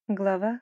Глава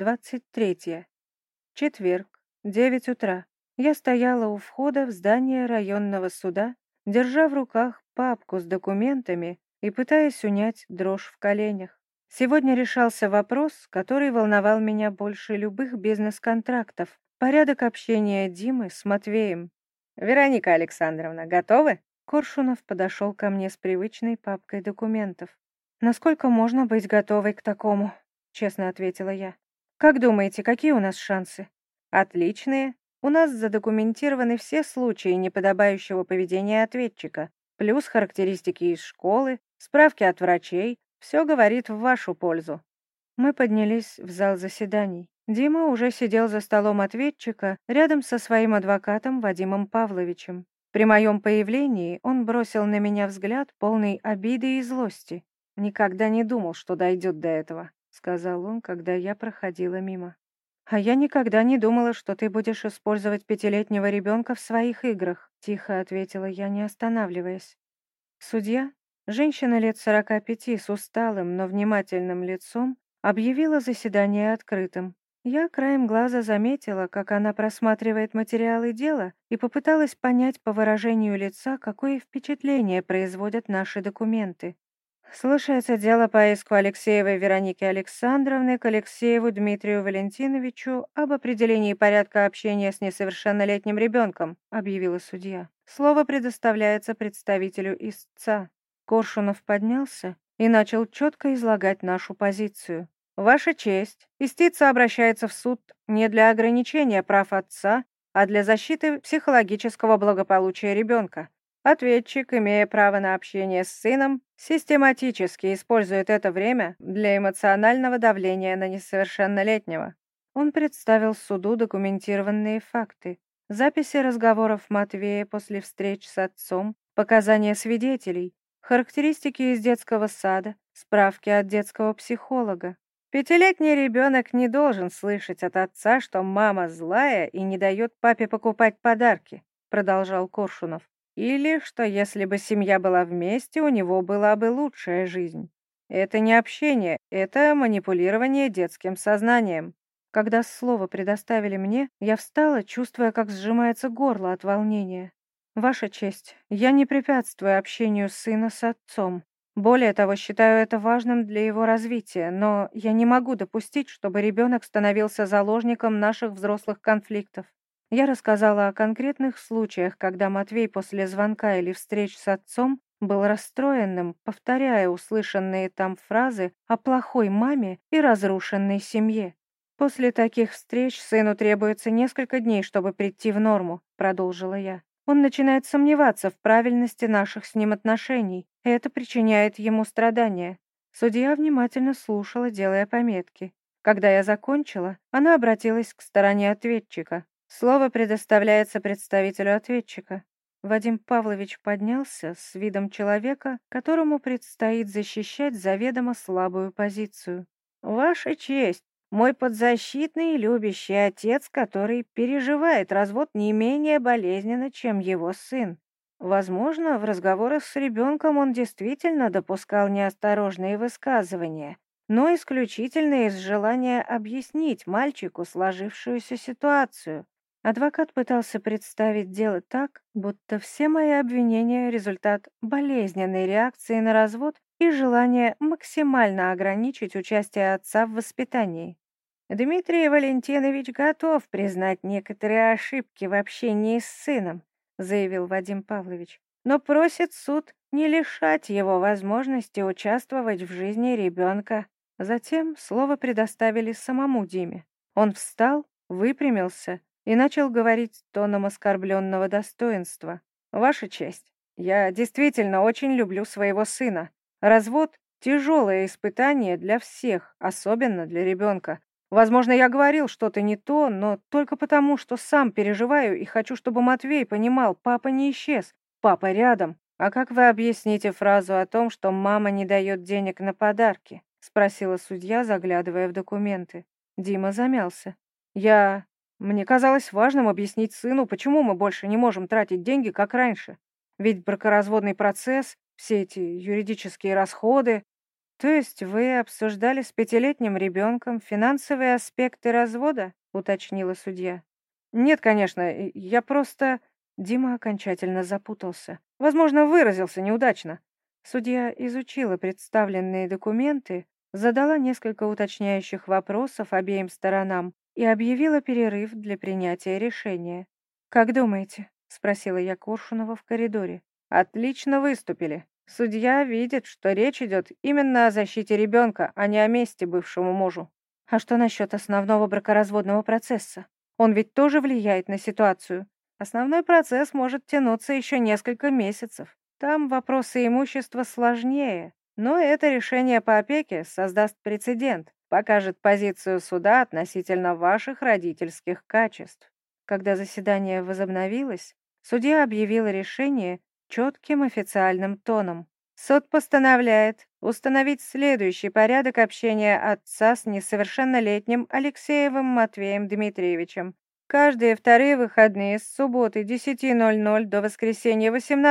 23. Четверг, 9 утра. Я стояла у входа в здание районного суда, держа в руках папку с документами и пытаясь унять дрожь в коленях. Сегодня решался вопрос, который волновал меня больше любых бизнес-контрактов. Порядок общения Димы с Матвеем. «Вероника Александровна, готовы?» Коршунов подошел ко мне с привычной папкой документов. «Насколько можно быть готовой к такому?» Честно ответила я. «Как думаете, какие у нас шансы?» «Отличные. У нас задокументированы все случаи неподобающего поведения ответчика, плюс характеристики из школы, справки от врачей. Все говорит в вашу пользу». Мы поднялись в зал заседаний. Дима уже сидел за столом ответчика рядом со своим адвокатом Вадимом Павловичем. При моем появлении он бросил на меня взгляд, полный обиды и злости. «Никогда не думал, что дойдет до этого», — сказал он, когда я проходила мимо. «А я никогда не думала, что ты будешь использовать пятилетнего ребенка в своих играх», — тихо ответила я, не останавливаясь. Судья, женщина лет 45 с усталым, но внимательным лицом, объявила заседание открытым. Я краем глаза заметила, как она просматривает материалы дела и попыталась понять по выражению лица, какое впечатление производят наши документы. Слушается дело по иску Алексеевой Вероники Александровны к Алексееву Дмитрию Валентиновичу об определении порядка общения с несовершеннолетним ребенком, объявила судья. Слово предоставляется представителю истца. Коршунов поднялся и начал четко излагать нашу позицию. Ваша честь, истица обращается в суд не для ограничения прав отца, а для защиты психологического благополучия ребенка. Ответчик, имея право на общение с сыном, систематически использует это время для эмоционального давления на несовершеннолетнего. Он представил суду документированные факты, записи разговоров Матвея после встреч с отцом, показания свидетелей, характеристики из детского сада, справки от детского психолога. Пятилетний ребенок не должен слышать от отца, что мама злая и не дает папе покупать подарки, продолжал Коршунов. Или что если бы семья была вместе, у него была бы лучшая жизнь. Это не общение, это манипулирование детским сознанием. Когда слово предоставили мне, я встала, чувствуя, как сжимается горло от волнения. Ваша честь, я не препятствую общению сына с отцом. Более того, считаю это важным для его развития, но я не могу допустить, чтобы ребенок становился заложником наших взрослых конфликтов. Я рассказала о конкретных случаях, когда Матвей после звонка или встреч с отцом был расстроенным, повторяя услышанные там фразы о плохой маме и разрушенной семье. «После таких встреч сыну требуется несколько дней, чтобы прийти в норму», — продолжила я. «Он начинает сомневаться в правильности наших с ним отношений, и это причиняет ему страдания». Судья внимательно слушала, делая пометки. Когда я закончила, она обратилась к стороне ответчика. Слово предоставляется представителю ответчика. Вадим Павлович поднялся с видом человека, которому предстоит защищать заведомо слабую позицию. «Ваша честь, мой подзащитный и любящий отец, который переживает развод не менее болезненно, чем его сын. Возможно, в разговорах с ребенком он действительно допускал неосторожные высказывания, но исключительно из желания объяснить мальчику сложившуюся ситуацию. Адвокат пытался представить дело так, будто все мои обвинения — результат болезненной реакции на развод и желания максимально ограничить участие отца в воспитании. Дмитрий Валентинович готов признать некоторые ошибки в общении с сыном, заявил Вадим Павлович, но просит суд не лишать его возможности участвовать в жизни ребенка. Затем слово предоставили самому Диме. Он встал, выпрямился и начал говорить тоном оскорбленного достоинства. «Ваша честь, я действительно очень люблю своего сына. Развод — тяжелое испытание для всех, особенно для ребенка. Возможно, я говорил что-то не то, но только потому, что сам переживаю и хочу, чтобы Матвей понимал, папа не исчез, папа рядом». «А как вы объясните фразу о том, что мама не дает денег на подарки?» — спросила судья, заглядывая в документы. Дима замялся. Мне казалось важным объяснить сыну, почему мы больше не можем тратить деньги, как раньше. Ведь бракоразводный процесс, все эти юридические расходы...» То есть вы обсуждали с пятилетним ребенком финансовые аспекты развода? Уточнила судья. Нет, конечно, я просто... Дима окончательно запутался. Возможно, выразился неудачно. Судья изучила представленные документы, задала несколько уточняющих вопросов обеим сторонам и объявила перерыв для принятия решения. «Как думаете?» — спросила я Коршунова в коридоре. «Отлично выступили. Судья видит, что речь идет именно о защите ребенка, а не о мести бывшему мужу. А что насчет основного бракоразводного процесса? Он ведь тоже влияет на ситуацию. Основной процесс может тянуться еще несколько месяцев. Там вопросы имущества сложнее, но это решение по опеке создаст прецедент, покажет позицию суда относительно ваших родительских качеств». Когда заседание возобновилось, судья объявил решение четким официальным тоном. Суд постановляет установить следующий порядок общения отца с несовершеннолетним Алексеевым Матвеем Дмитриевичем. Каждые вторые выходные с субботы 10:00 до воскресенья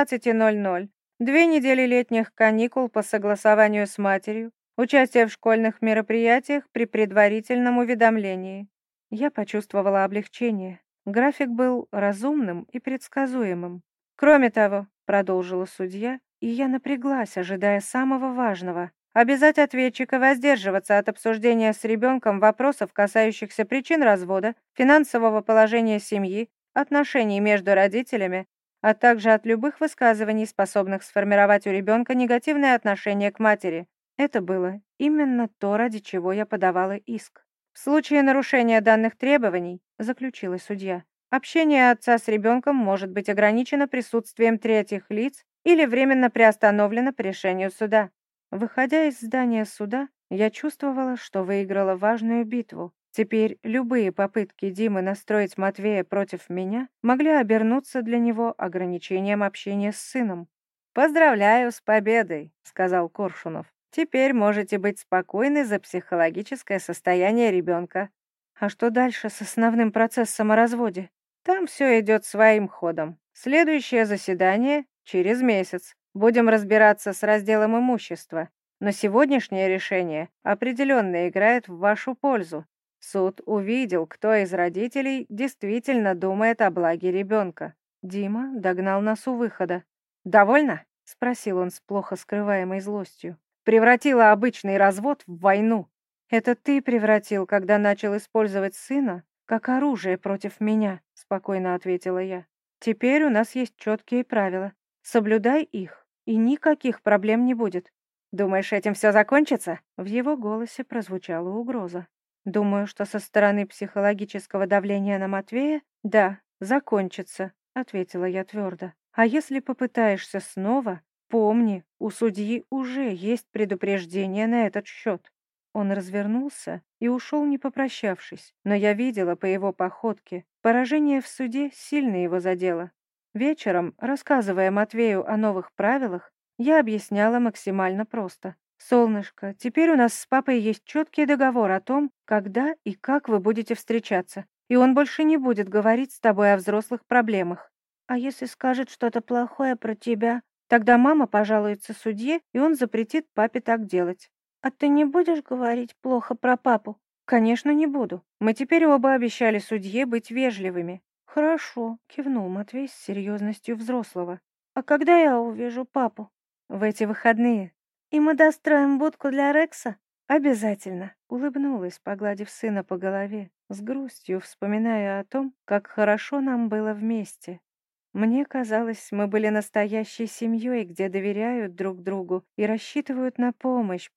18:00, 2 недели летних каникул по согласованию с матерью, участие в школьных мероприятиях при предварительном уведомлении. Я почувствовала облегчение. График был разумным и предсказуемым. Кроме того, продолжила судья, и я напряглась, ожидая самого важного. Обязать ответчика воздерживаться от обсуждения с ребенком вопросов, касающихся причин развода, финансового положения семьи, отношений между родителями, а также от любых высказываний, способных сформировать у ребенка негативное отношение к матери. Это было именно то, ради чего я подавала иск. В случае нарушения данных требований, заключила судья, общение отца с ребенком может быть ограничено присутствием третьих лиц или временно приостановлено по решению суда. Выходя из здания суда, я чувствовала, что выиграла важную битву. Теперь любые попытки Димы настроить Матвея против меня могли обернуться для него ограничением общения с сыном. «Поздравляю с победой», — сказал Коршунов. «Теперь можете быть спокойны за психологическое состояние ребенка». «А что дальше с основным процессом о разводе?» «Там все идет своим ходом. Следующее заседание через месяц. Будем разбираться с разделом имущества. Но сегодняшнее решение определенно играет в вашу пользу. Суд увидел, кто из родителей действительно думает о благе ребенка». Дима догнал нас у выхода. «Довольно?» — спросил он с плохо скрываемой злостью. «Превратила обычный развод в войну. Это ты превратил, когда начал использовать сына как оружие против меня», — спокойно ответила я. «Теперь у нас есть четкие правила. Соблюдай их, и никаких проблем не будет». «Думаешь, этим все закончится?» В его голосе прозвучала угроза. «Думаю, что со стороны психологического давления на Матвея, да, закончится», — ответила я твердо. «А если попытаешься снова, помни, у судьи уже есть предупреждение на этот счет». Он развернулся и ушел, не попрощавшись, но я видела по его походке, поражение в суде сильно его задело. Вечером, рассказывая Матвею о новых правилах, я объясняла максимально просто. «Солнышко, теперь у нас с папой есть четкий договор о том, когда и как вы будете встречаться, и он больше не будет говорить с тобой о взрослых проблемах. А если скажет что-то плохое про тебя, тогда мама пожалуется судье, и он запретит папе так делать». «А ты не будешь говорить плохо про папу?» «Конечно, не буду. Мы теперь оба обещали судье быть вежливыми». «Хорошо», — кивнул Матвей с серьезностью взрослого. «А когда я увижу папу?» «В эти выходные». «И мы достроим будку для Рекса?» «Обязательно», — улыбнулась, погладив сына по голове, с грустью вспоминая о том, как хорошо нам было вместе. Мне казалось, мы были настоящей семьей, где доверяют друг другу и рассчитывают на помощь,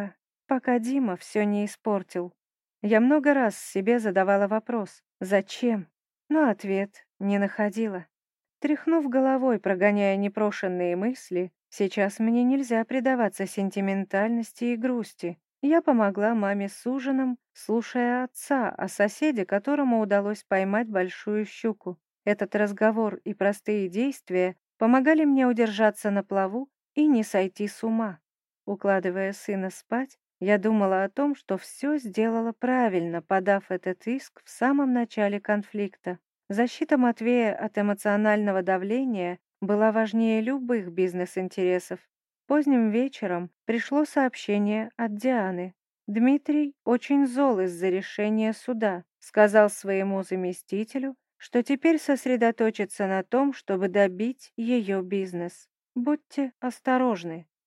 пока Дима все не испортил. Я много раз себе задавала вопрос «Зачем?», но ответ не находила. Тряхнув головой, прогоняя непрошенные мысли, сейчас мне нельзя предаваться сентиментальности и грусти. Я помогла маме с ужином, слушая отца о соседе, которому удалось поймать большую щуку. Этот разговор и простые действия помогали мне удержаться на плаву и не сойти с ума. Укладывая сына спать, я думала о том, что все сделала правильно, подав этот иск в самом начале конфликта. Защита Матвея от эмоционального давления была важнее любых бизнес-интересов. Поздним вечером пришло сообщение от Дианы. Дмитрий очень зол из-за решения суда, сказал своему заместителю, что теперь сосредоточится на том, чтобы добить ее бизнес. Будьте осторожны.